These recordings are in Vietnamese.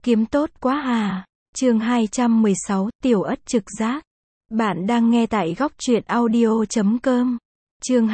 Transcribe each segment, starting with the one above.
Kiếm tốt quá à. Chương 216, Tiểu Ất trực giác. Bạn đang nghe tại góc truyện audio.com. Chương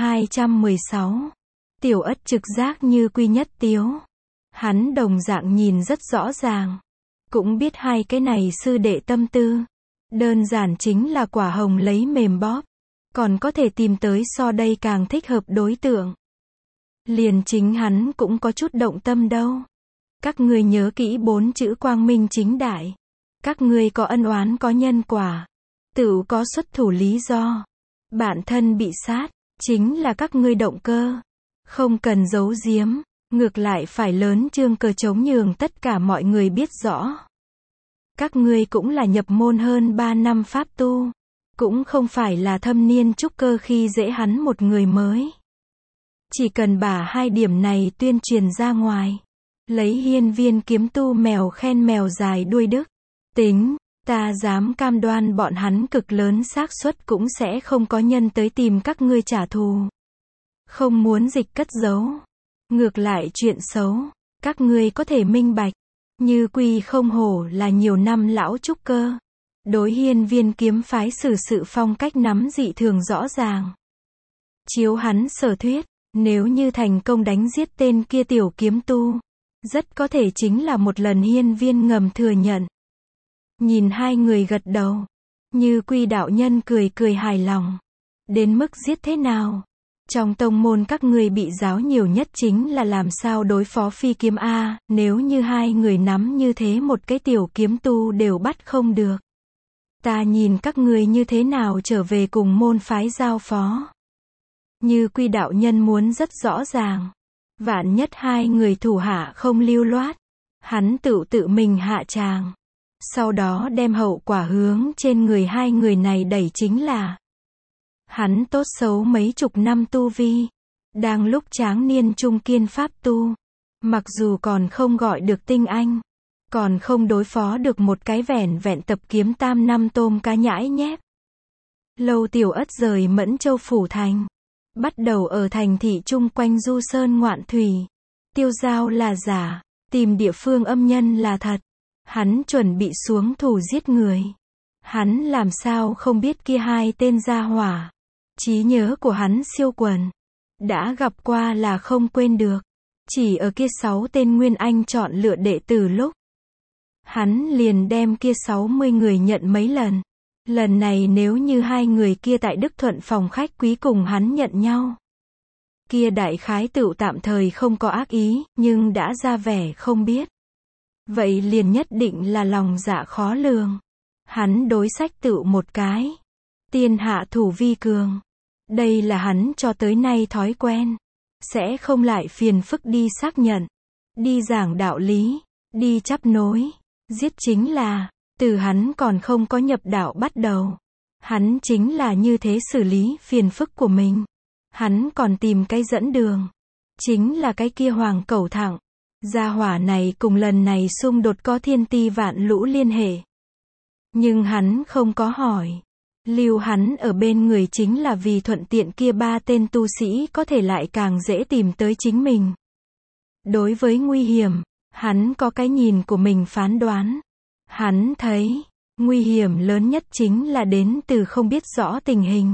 216. Tiểu Ất trực giác như Quy Nhất Tiếu. Hắn đồng dạng nhìn rất rõ ràng. Cũng biết hai cái này sư đệ tâm tư. Đơn giản chính là quả hồng lấy mềm bóp. Còn có thể tìm tới so đây càng thích hợp đối tượng. Liền chính hắn cũng có chút động tâm đâu. Các ngươi nhớ kỹ 4 chữ quang minh chính đại. Các ngươi có ân oán có nhân quả. Tựu có xuất thủ lý do. Bản thân bị sát, chính là các ngươi động cơ. Không cần giấu giếm, ngược lại phải lớn trương cờ chống nhường tất cả mọi người biết rõ. Các ngươi cũng là nhập môn hơn 3 năm pháp tu. Cũng không phải là thâm niên trúc cơ khi dễ hắn một người mới. Chỉ cần bả hai điểm này tuyên truyền ra ngoài. Lấy hiên viên kiếm tu mèo khen mèo dài đuôi đức. Tính, ta dám cam đoan bọn hắn cực lớn xác suất cũng sẽ không có nhân tới tìm các ngươi trả thù. Không muốn dịch cất giấu. Ngược lại chuyện xấu, các ngươi có thể minh bạch. Như Quy không hổ là nhiều năm lão trúc cơ. Đối hiên viên kiếm phái xử sự phong cách nắm dị thường rõ ràng. Chiếu hắn sở thuyết, nếu như thành công đánh giết tên kia tiểu kiếm tu, rất có thể chính là một lần hiên viên ngầm thừa nhận. Nhìn hai người gật đầu. Như Quy đạo nhân cười cười hài lòng. Đến mức giết thế nào? Trong tông môn các ngươi bị giáo nhiều nhất chính là làm sao đối phó phi kiếm A, nếu như hai người nắm như thế một cái tiểu kiếm tu đều bắt không được. Ta nhìn các ngươi như thế nào trở về cùng môn phái giao phó. Như Quy đạo nhân muốn rất rõ ràng. Vạn nhất hai người thủ hạ không lưu loát. Hắn tự mình hạ tràng. Sau đó đem hậu quả hướng trên người hai người này đẩy chính là. Hắn tốt xấu mấy chục năm tu vi. Đang lúc tráng niên trung kiên pháp tu. Mặc dù còn không gọi được tinh anh. Còn không đối phó được một cái vẻn vẹn tập kiếm tam năm tôm cá nhãi nhép. Lâu Tiểu Ất rời Mẫn Châu phủ thành. Bắt đầu ở thành thị chung quanh du sơn ngoạn thủy. Tiêu giao là giả. Tìm địa phương âm nhân là thật. Hắn chuẩn bị xuống thủ giết người. Hắn làm sao không biết kia hai tên gia hỏa. Trí nhớ của hắn siêu quần. Đã gặp qua là không quên được. Chỉ ở kia 6 tên Nguyên Anh chọn lựa đệ tử lúc. Hắn liền đem kia 60 người nhận mấy lần. Lần này nếu như hai người kia tại Đức Thuận phòng khách quý cùng hắn nhận nhau. Kia đại khái tựu tạm thời không có ác ý, nhưng đã ra vẻ không biết. Vậy liền nhất định là lòng dạ khó lường. Hắn đối sách tựu một cái. Tiên hạ thủ vi cường. Đây là hắn cho tới nay thói quen. Sẽ không lại phiền phức đi xác nhận. Đi giảng đạo lý. Đi chắp nối. Giết chính là, từ hắn còn không có nhập đạo bắt đầu. Hắn chính là như thế xử lý phiền phức của mình. Hắn còn tìm cái dẫn đường. Chính là cái kia hoàng cẩu thẳng. Gia hỏa này cùng lần này xung đột có thiên ti vạn lũ liên hệ. Nhưng hắn không có hỏi. Lưu hắn ở bên người chính là vì thuận tiện kia 3 tên tu sĩ có thể lại càng dễ tìm tới chính mình. Đối với nguy hiểm, hắn có cái nhìn của mình phán đoán. Hắn thấy, nguy hiểm lớn nhất chính là đến từ không biết rõ tình hình.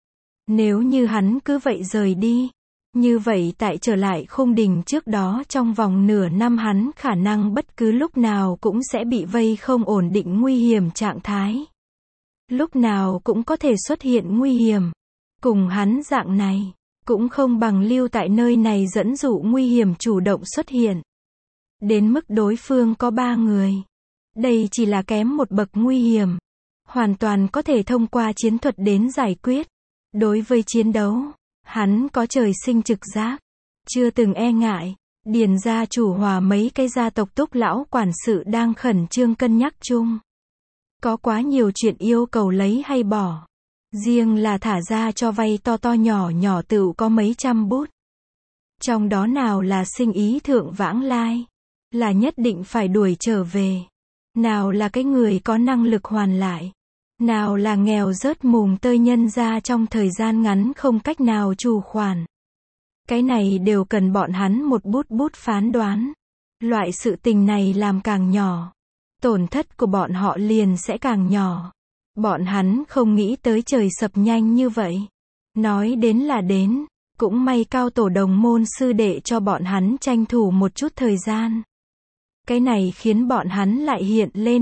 Nếu như hắn cứ vậy rời đi, như vậy tại trở lại khung đỉnh trước đó trong vòng nửa năm hắn khả năng bất cứ lúc nào cũng sẽ bị vây không ổn định nguy hiểm trạng thái. Lúc nào cũng có thể xuất hiện nguy hiểm. Cùng hắn dạng này, cũng không bằng lưu tại nơi này dẫn dụ nguy hiểm chủ động xuất hiện. Đến mức đối phương có 3 người. Đây chỉ là kém một bậc nguy hiểm. Hoàn toàn có thể thông qua chiến thuật đến giải quyết. Đối với chiến đấu, hắn có trời sinh trực giác. Chưa từng e ngại. Điền gia chủ hòa mấy cái gia tộc túc lão quản sự đang khẩn trương cân nhắc chung. Có quá nhiều chuyện yêu cầu lấy hay bỏ. Riêng là thả ra cho vay to to nhỏ nhỏ tựu có mấy trăm bút. Trong đó nào là sinh ý thượng vãng lai. Là nhất định phải đuổi trở về. Nào là cái người có năng lực hoàn lại. Nào là nghèo rớt mùng tơi nhân ra trong thời gian ngắn không cách nào trù khoản. Cái này đều cần bọn hắn một bút phán đoán. Loại sự tình này làm càng nhỏ, tổn thất của bọn họ liền sẽ càng nhỏ. Bọn hắn không nghĩ tới trời sập nhanh như vậy. Nói đến là đến, cũng may cao tổ đồng môn sư đệ cho bọn hắn tranh thủ một chút thời gian. Cái này khiến bọn hắn lại hiện lên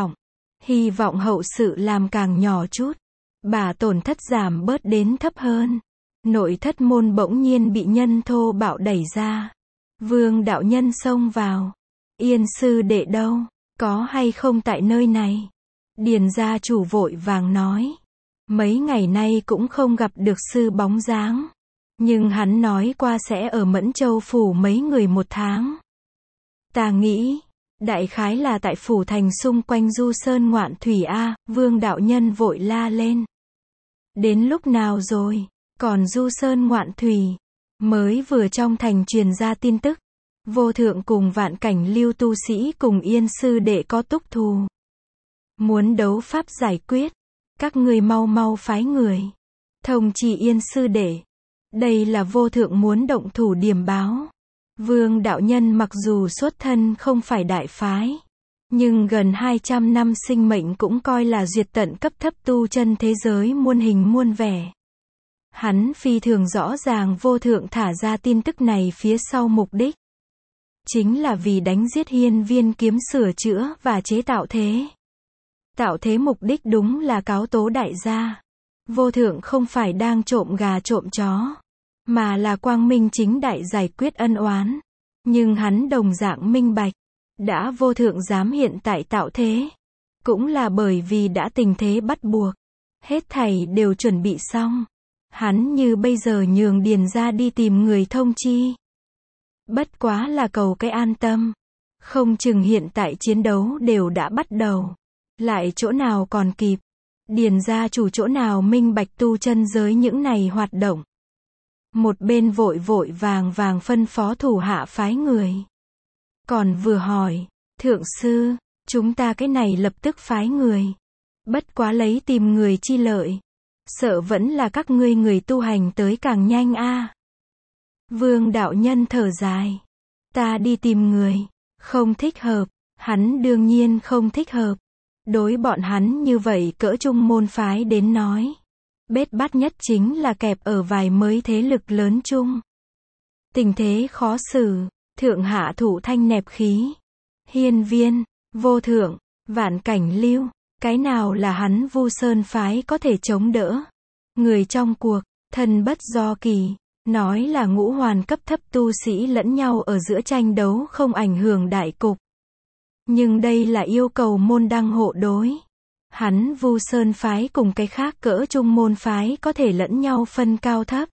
hy vọng hậu sự làm càng nhỏ chút. Bà tổn thất giảm bớt đến thấp hơn. Nội thất môn bỗng nhiên bị nhân thô bạo đẩy ra. Vương đạo nhân xông vào. Yên sư đệ đâu? Có hay không tại nơi này? Điền gia chủ vội vàng nói. Mấy ngày nay cũng không gặp được sư bóng dáng. Nhưng hắn nói qua sẽ ở Mẫn Châu phủ mấy người 1 tháng. Ta nghĩ, đại khái là tại phủ thành xung quanh du sơn ngoạn thủy a. Vương đạo nhân vội la lên. Đến lúc nào rồi? Còn du sơn ngoạn thủy. Mới vừa trong thành truyền ra tin tức. Vô thượng cùng vạn cảnh lưu tu sĩ cùng Yên sư đệ có túc thù. Muốn đấu pháp giải quyết. Các người mau mau phái người. Thông chỉ Yên sư đệ. Đây là vô thượng muốn động thủ điểm báo. Vương đạo nhân mặc dù xuất thân không phải đại phái. Nhưng gần 200 năm sinh mệnh cũng coi là duyệt tận cấp thấp tu chân thế giới muôn hình muôn vẻ. Hắn phi thường rõ ràng vô thượng thả ra tin tức này phía sau mục đích. Chính là vì đánh giết Hiên Viên Kiếm sửa chữa và chế tạo thế. Tạo thế mục đích đúng là cáo tố đại gia. Vô thượng không phải đang trộm gà trộm chó, mà là quang minh chính đại giải quyết ân oán. Nhưng hắn đồng dạng minh bạch. Đã vô thượng dám hiện tại tạo thế. Cũng là bởi vì đã tình thế bắt buộc. Hết thảy đều chuẩn bị xong. Hắn như bây giờ nhường Điền ra đi tìm người thông chi. Bất quá là cầu cái an tâm. Không chừng hiện tại chiến đấu đều đã bắt đầu. Lại chỗ nào còn kịp. Điền gia chủ chỗ nào minh bạch tu chân giới những này hoạt động. Một bên vội vàng phân phó thủ hạ phái người. Còn vừa hỏi, thượng sư, chúng ta cái này lập tức phái người. Bất quá lấy tìm người chi lợi. Sợ vẫn là các ngươi người tu hành tới càng nhanh a. Vương đạo nhân thở dài. Ta đi tìm người. Không thích hợp. Hắn đương nhiên không thích hợp. Đối bọn hắn như vậy cỡ trung môn phái đến nói. Bết bát nhất chính là kẹp ở vài mới thế lực lớn chung. Tình thế khó xử. Thượng hạ thủ thanh nẹp khí. Hiên Viên, vô thượng, vạn cảnh lưu. Cái nào là hắn Vu Sơn phái có thể chống đỡ. Người trong cuộc, thân bất do kỳ. Nói là ngũ hoàn cấp thấp tu sĩ lẫn nhau ở giữa tranh đấu không ảnh hưởng đại cục. Nhưng đây là yêu cầu môn đăng hộ đối. Hắn Vu Sơn phái cùng cái khác cỡ trung môn phái có thể lẫn nhau phân cao thấp.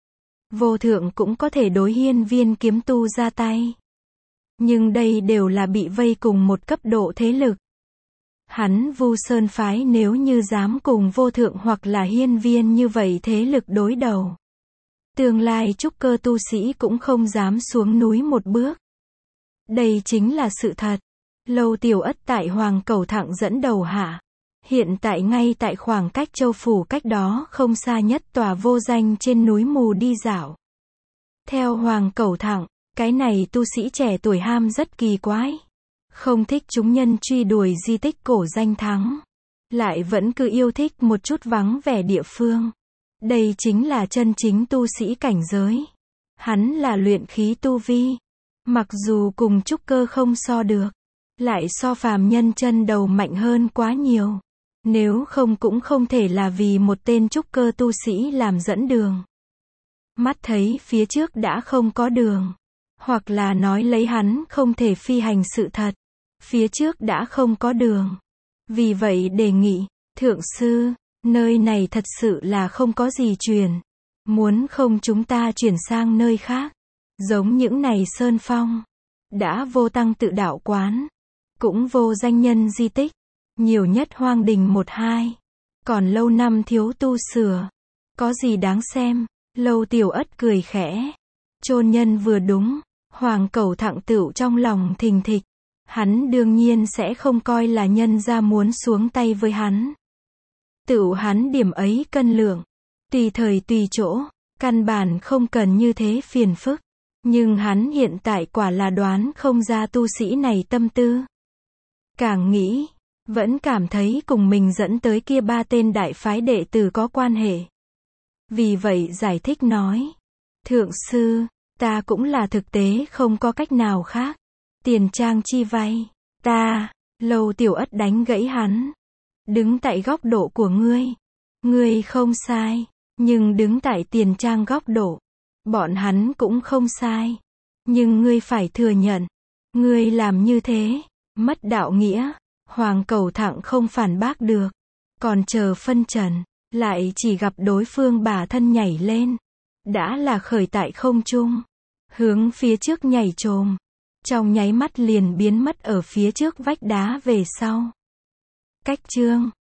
Vô thượng cũng có thể đối Hiên Viên kiếm tu ra tay. Nhưng đây đều là bị vây cùng một cấp độ thế lực. Hắn Vu Sơn phái nếu như dám cùng vô thượng hoặc là Hiên Viên như vậy thế lực đối đầu. Tương lai trúc cơ tu sĩ cũng không dám xuống núi một bước. Đây chính là sự thật. Lâu Tiểu Ất tại Hoàng Cẩu Thẳng dẫn đầu hạ. Hiện tại ngay tại khoảng cách Châu Phủ cách đó không xa nhất tòa vô danh trên núi mù đi dạo. Theo Hoàng Cẩu Thẳng, cái này tu sĩ trẻ tuổi ham rất kỳ quái. Không thích chúng nhân truy đuổi di tích cổ danh thắng. Lại vẫn cứ yêu thích một chút vắng vẻ địa phương. Đây chính là chân chính tu sĩ cảnh giới. Hắn là luyện khí tu vi. Mặc dù cùng trúc cơ không so được. Lại so phàm nhân chân đầu mạnh hơn quá nhiều. Nếu không cũng không thể là vì một tên trúc cơ tu sĩ làm dẫn đường. Mắt thấy phía trước đã không có đường. Hoặc là nói lấy hắn không thể phi hành sự thật. Phía trước đã không có đường. Vì vậy đề nghị, thượng sư, nơi này thật sự là không có gì truyền. Muốn không chúng ta chuyển sang nơi khác. Giống những này sơn phong. Đã vô tăng tự đạo quán. Cũng vô danh nhân di tích. Nhiều nhất hoang đình 1-2. Còn lâu năm thiếu tu sửa. Có gì đáng xem. Lâu Tiểu Ất cười khẽ. Chôn nhân vừa đúng. Hoàng Cẩu Thẳng tựu trong lòng thình thịch. Hắn đương nhiên sẽ không coi là nhân ra muốn xuống tay với hắn. Tựu hắn điểm ấy cân lượng. Tùy thời tùy chỗ. Căn bản không cần như thế phiền phức. Nhưng hắn hiện tại quả là đoán không ra tu sĩ này tâm tư. Càng nghĩ, vẫn cảm thấy cùng mình dẫn tới kia 3 tên đại phái đệ tử có quan hệ. Vì vậy giải thích nói, thượng sư, ta cũng là thực tế không có cách nào khác. Tiền trang chi vay, ta, Lâu Tiểu Ất đánh gãy hắn. Đứng tại góc độ của ngươi không sai, nhưng đứng tại tiền trang góc độ, bọn hắn cũng không sai. Nhưng ngươi phải thừa nhận, ngươi làm như thế, mất đạo nghĩa. Hoàng Cầu Thặng không phản bác được, còn chờ phân trần, lại chỉ gặp đối phương bả thân nhảy lên. Đã là khởi tại không trung, hướng phía trước nhảy trồm, trong nháy mắt liền biến mất ở phía trước vách đá về sau. Cách chương